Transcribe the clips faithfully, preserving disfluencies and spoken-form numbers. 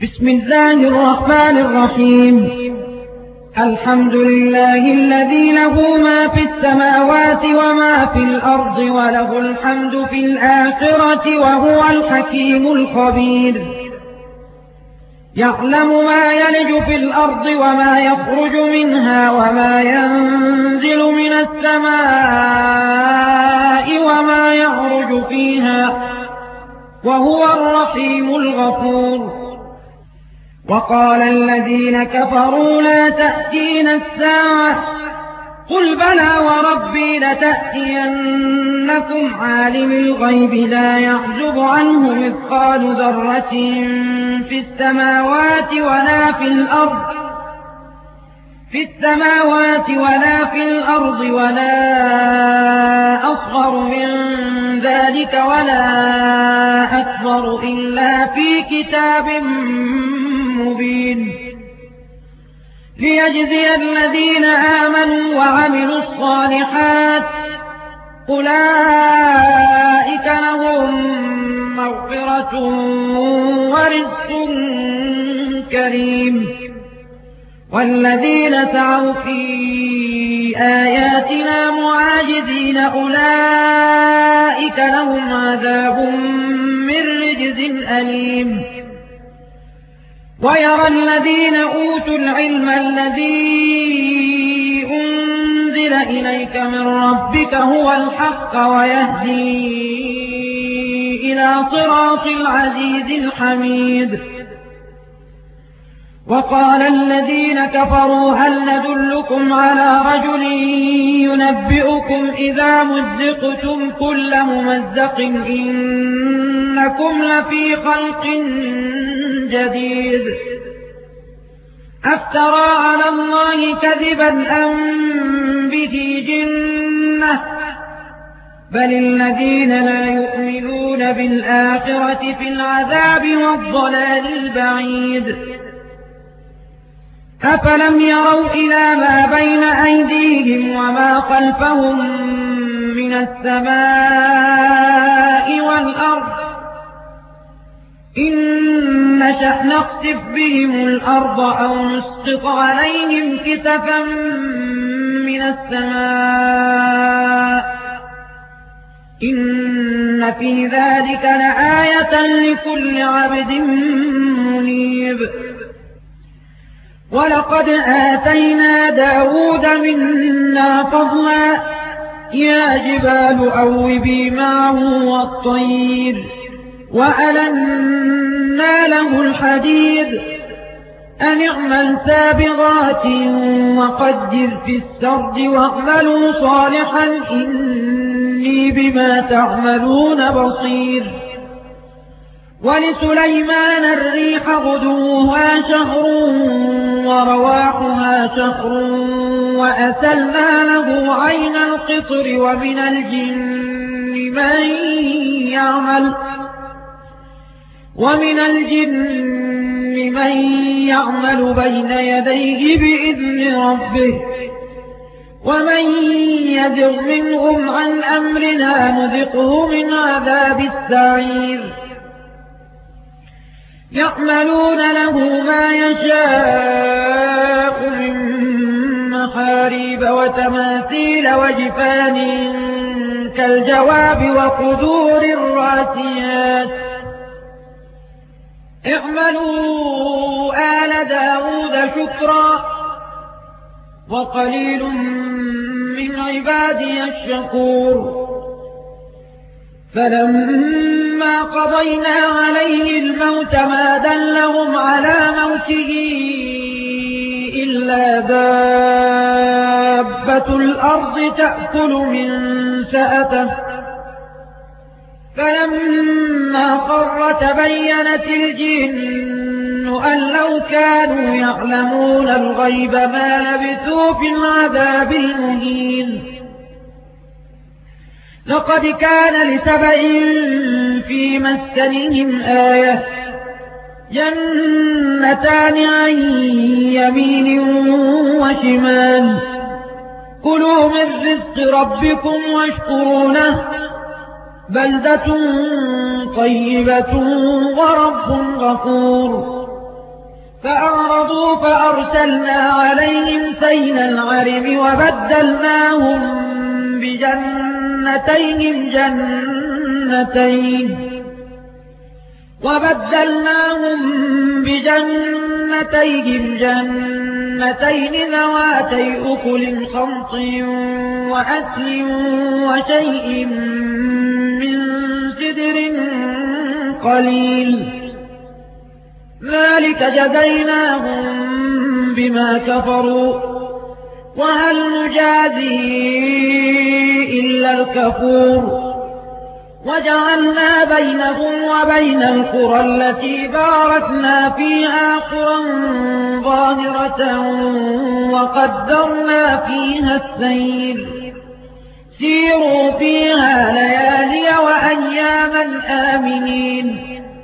بسم الله الرحمن الرحيم. الحمد لله الذي له ما في السماوات وما في الأرض وله الحمد في الآخرة وهو الحكيم الخبير. يعلم ما يلج في الأرض وما يخرج منها وما ينزل من السماء وما يعرج فيها وهو الرحيم الغفور. وقال الذين كفروا لا تأتينا الساعة قل بلى وربي لتأتينكم عالم الغيب لا يعزب عنه مثقال ذرة في السماوات ولا في الأرض في السماوات ولا في الأرض ولا أصغر من ذلك ولا أكبر إلا في كتاب مبين ليجزي الذين آمنوا وعملوا الصالحات أولئك لهم مغفرة ورزق كريم. والذين سعوا في آياتنا معاجزين أولئك لهم عذاب من رجز أليم. ويرى الذين أوتوا العلم الذي أنزل إليك من ربك هو الحق ويهدي إلى صراط العزيز الحميد. وقال الذين كفروا هل ندلكم على رجل ينبئكم إذا مزقتم كل ممزق إنكم لفي خلق جديد أفترى على الله كذبا أم به جنة بل الذين لا يؤمنون بالآخرة في العذاب والضلال البعيد. أفلم يروا إلى ما بين أيديهم وما خلفهم من السماء والأرض إن نشأ نخسف بهم الأرض أو نسقط عليهم كسفا من السماء إن في ذلك لآية لكل عبد منيب. ولقد آتينا داود منا فضلا يا جبال أوبي معه والطير وألنا له الحديد أن اعمل سابغات وقدر في السرد واعملوا صالحا إني بما تعملون بصير. ولسليمان الريح غدوها شهر ورواحها شهر وأسلنا له عين القطر ومن الجن من يعمل ومن الجن من يعمل بين يديه بإذن ربه ومن يزغ منهم عن أمرنا نذقه من عذاب السعير. يعملون له ما يشاء من محاريب وتماثيل وجفان كالجواب وقدور الراسيات اعملوا آل داود شكرا وقليل من عبادي الشكور. فلما قضينا عليه الموت ما دلهم على موته إلا دابة الأرض تأكل من سأته فلما خر تبينت الجن أن لو كانوا يعلمون الغيب ما لبثوا في العذاب المهين. لقد كان لسبإ في مسكنهم آية جنتان عن يمين وشمال كلوا من رزق ربكم واشكروا له بلدة طيبة ورب غفور. فأعرضوا فأرسلنا عليهم سيل العرم وبدلناهم بجنتين جنتين وبدلناهم بجنتين جنتين ذواتي أكل خمط وأكل وشيء من سدر قليل ذلك جزيناهم بما كفروا وهل نجازي إلا الكفور وجعلنا بينهم وبين القرى التي باركنا فيها قرى ظاهرة وقدرنا فيها السير سيروا فيها ليالي وأياما آمنين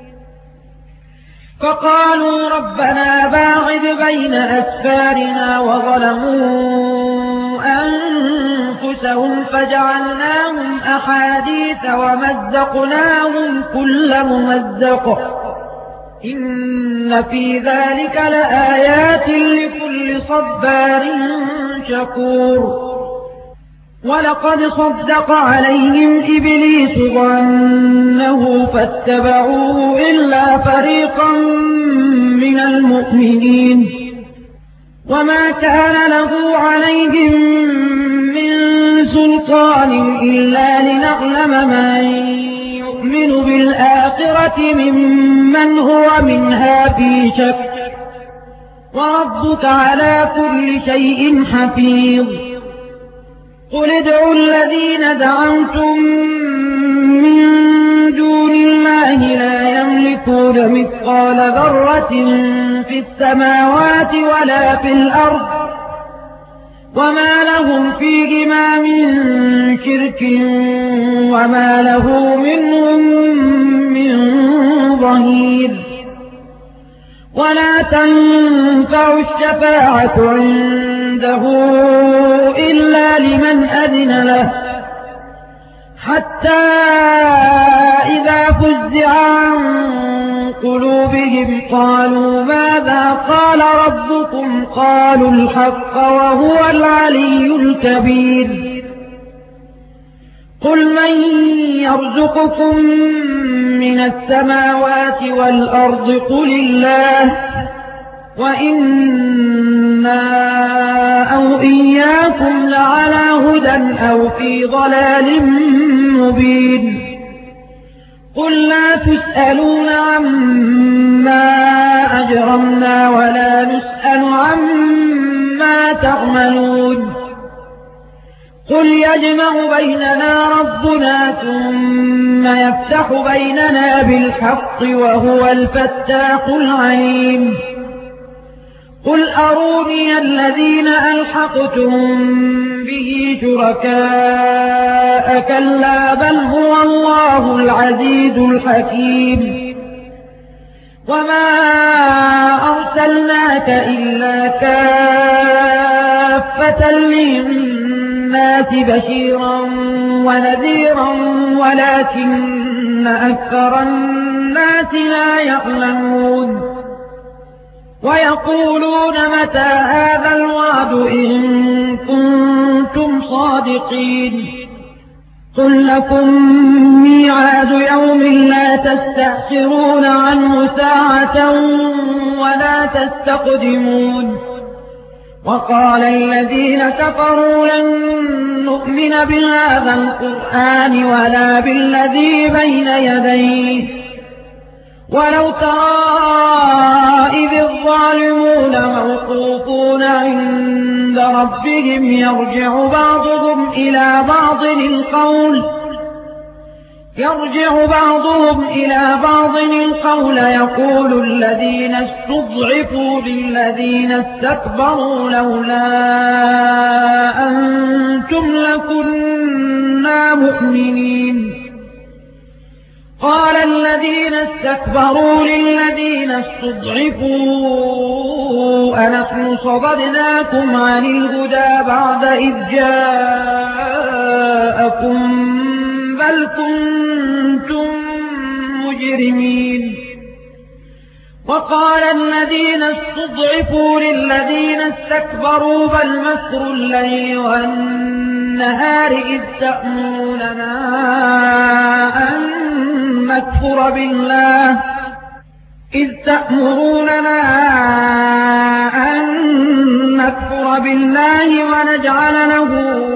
فقالوا ربنا باعد بين أسفارنا وظلموا أنفسهم فجعلناهم أحاديث ومزقناهم كل ممزق إن في ذلك لآيات لكل صبار شكور ولقد صدق عليهم إبليس ظنه فاتبعوه إلا فريقا من المؤمنين وما كان له عليهم من سلطان إلا لنعلم من يؤمن بالآخرة ممن هو منها في شك وربك على كل شيء حفيظ قل ادعوا الذين دعوتم من دون الله لا يملكون مثقال ذرة في السماوات ولا في الأرض وما لهم فيهما من شرك وما له منهم من ظهير ولا تنفع الشفاعة عنده إلا لمن أذن له حتى إذا فزع عن قلوبهم قالوا ماذا قال ربكم قالوا الحق وهو العلي الكبير قل من يرزقكم من السماوات والأرض قل الله وإنا أو إياكم لعلى هدى أو في ضلال مبين قل لا تسألون عما أجرمنا ولا نسأل عما تعملون قل يجمع بيننا ربنا ثم يفتح بيننا بالحق وهو الفتاح العليم قل أروني الذين ألحقتم به شركاء كلا بل هو الله العزيز الحكيم وما أرسلناك إلا كافة للناس بشيرا ونذيرا ولكن أكثر الناس لا يعلمون ويقولون متى هذا الوعد إن كنتم صادقين قل لكم ميعاد يوم لا تستأخرون عنه ساعة ولا تستقدمون وقال الذين كفروا لن نؤمن بهذا القرآن ولا بالذي بين يديه ولو ترى إذ الظالمون موقوفون عند ربهم يرجع بعضهم إلى بعض القول يرجع بعضهم إلى بعض القول يقول الذين استضعفوا للذين استكبروا لولا أنتم لكنا مؤمنين قال الذين استكبروا للذين استضعفوا أنحن صددناكم عن الهدى بعد إذ جاءكم بل كنتم مجرمين وقال الذين استضعفوا للذين استكبروا بل مكر الليل والنهار إذ تأمروننا أن نكفر بالله إذ تأمروننا أن نكفر بالله ونجعل له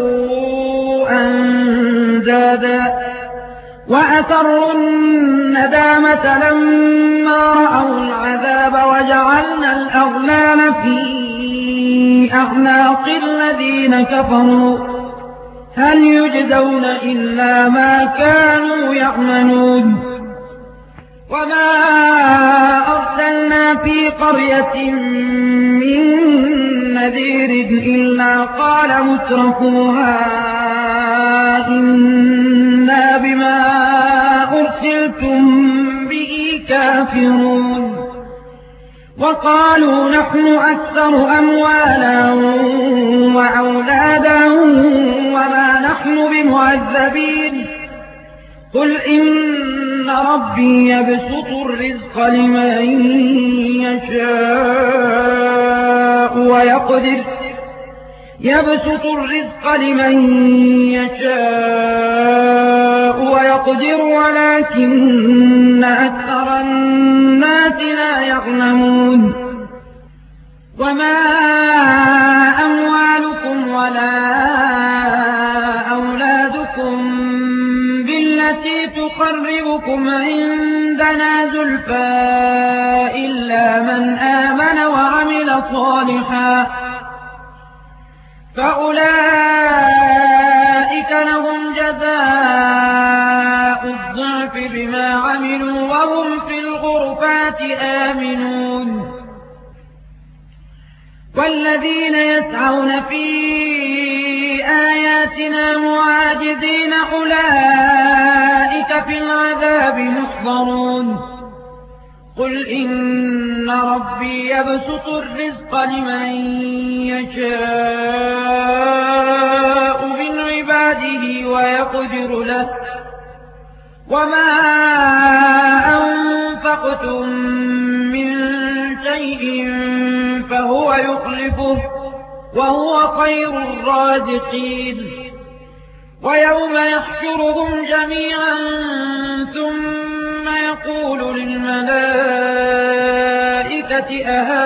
أندادا وأسروا الندامة لما رأوا العذاب وجعلنا الأغلال في أعناق الذين كفروا هل يجزون إلا ما كانوا يعملون وما أرسلنا في قرية من نذير إلا قال مترفوها إنا بما أرسلتم به كافرون وقالوا نحن أكثر أموالا وأولادا وما نحن بمعذبين قل إن ربي يبسط الرزق لمن يشاء ويقدر يبسط الرزق لمن يشاء ويقدر ولكن أكثر الناس لا يعلمون وما أموالكم ولا أولادكم بالتي تقربكم عندنا زلفى إلا من آمن وعمل صالحا فأولئك لهم جزاء الضعف بما عملوا وهم في الغرفات آمنون والذين يسعون في آياتنا معاجزين أولئك في العذاب محضرون قل إن ربي يبسط الرزق لمن يشاء من عباده ويقدر له وما أنفقتم من شيء فهو يخلفه وهو خير الرازقين ويوم يحشرهم جميعا ثم يقول للملائكة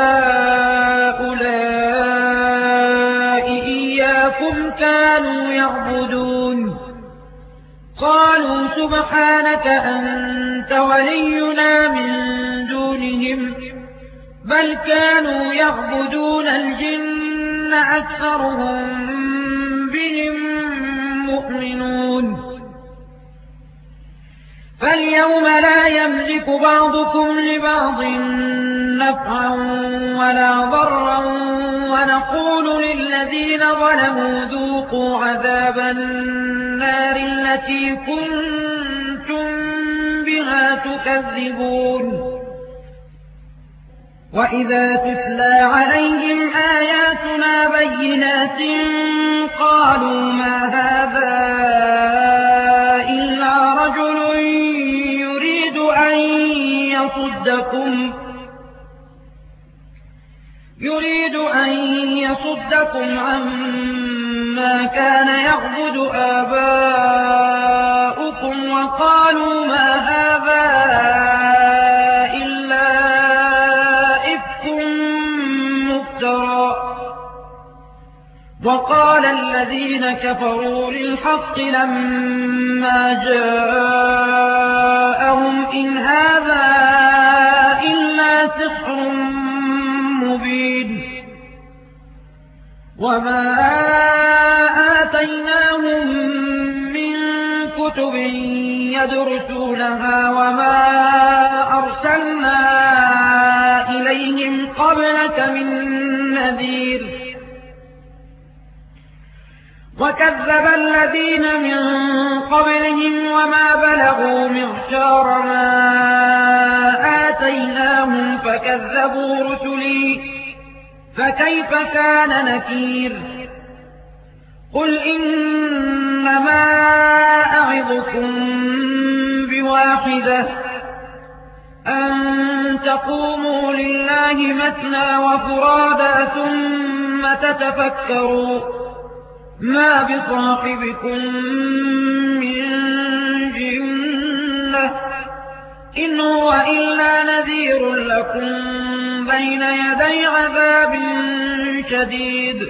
أهؤلاء إياكم كانوا يعبدون قالوا سبحانك أنت ولينا من دونهم بل كانوا يعبدون الجن أكثرهم بهم مؤمنون فاليوم لا يملك بعضكم لبعض نفعا ولا ضرا ونقول للذين ظلموا ذوقوا عذاب النار التي كنتم بها تكذبون وإذا تتلى عليهم آياتنا بينات قالوا ما هذا إلا رجل يريد أن يصدكم يريد أن يصدكم عما كان يعبد آباؤكم وقالوا ما هذا إلا إفك مفترى وقال الذين كفروا للحق لما جاءهم إن هذا إلا سحر مبين وما آتيناهم من كتب يدرسونها وما أرسلنا إليهم قبلك من نذير وكذب الذين من قبلهم وما بلغوا معشار ما آتيناهم فكذبوا رسلي فكيف كان نكير قل إنما أعظكم بواحدة أن تقوموا لله مثنى وفرادا ثم تتفكروا ما بصاحبكم من جنة إن هو إلا نذير لكم بين يدي عذاب شديد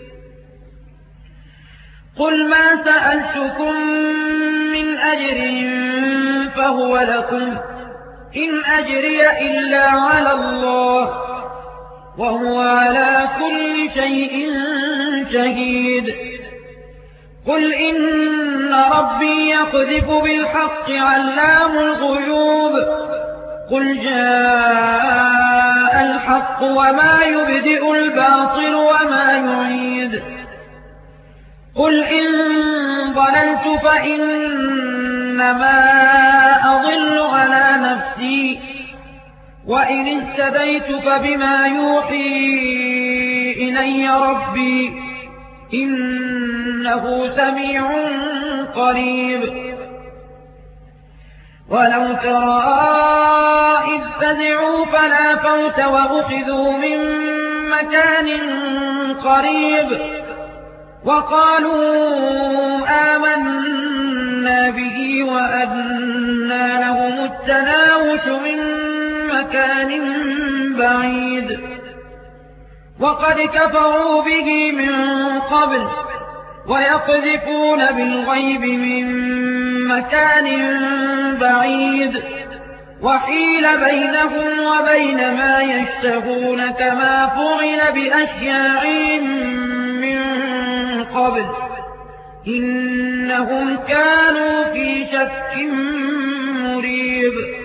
قل ما سألتكم من أجر فهو لكم إن أجري إلا على الله وهو على كل شيء شهيد قل إن ربي يقذف بالحق علام الغيوب قل جاء الحق وما يبدئ الباطل وما يعيد قل إن ضللت فإنما أضل على نفسي وإن اهتديت فبما يوحي إلي ربي إنه سميع قريب ولو ترى إذ فزعوا فلا فوت وأخذوا من مكان قريب وقالوا آمنا به وأنى لهم التناوش من مكان بعيد وقد كفروا به من قبل ويقذفون بالغيب من مكان بعيد وحيل بينهم وبين ما يشتهون كما فعل بأشياعهم من قبل إنهم كانوا في شك مريب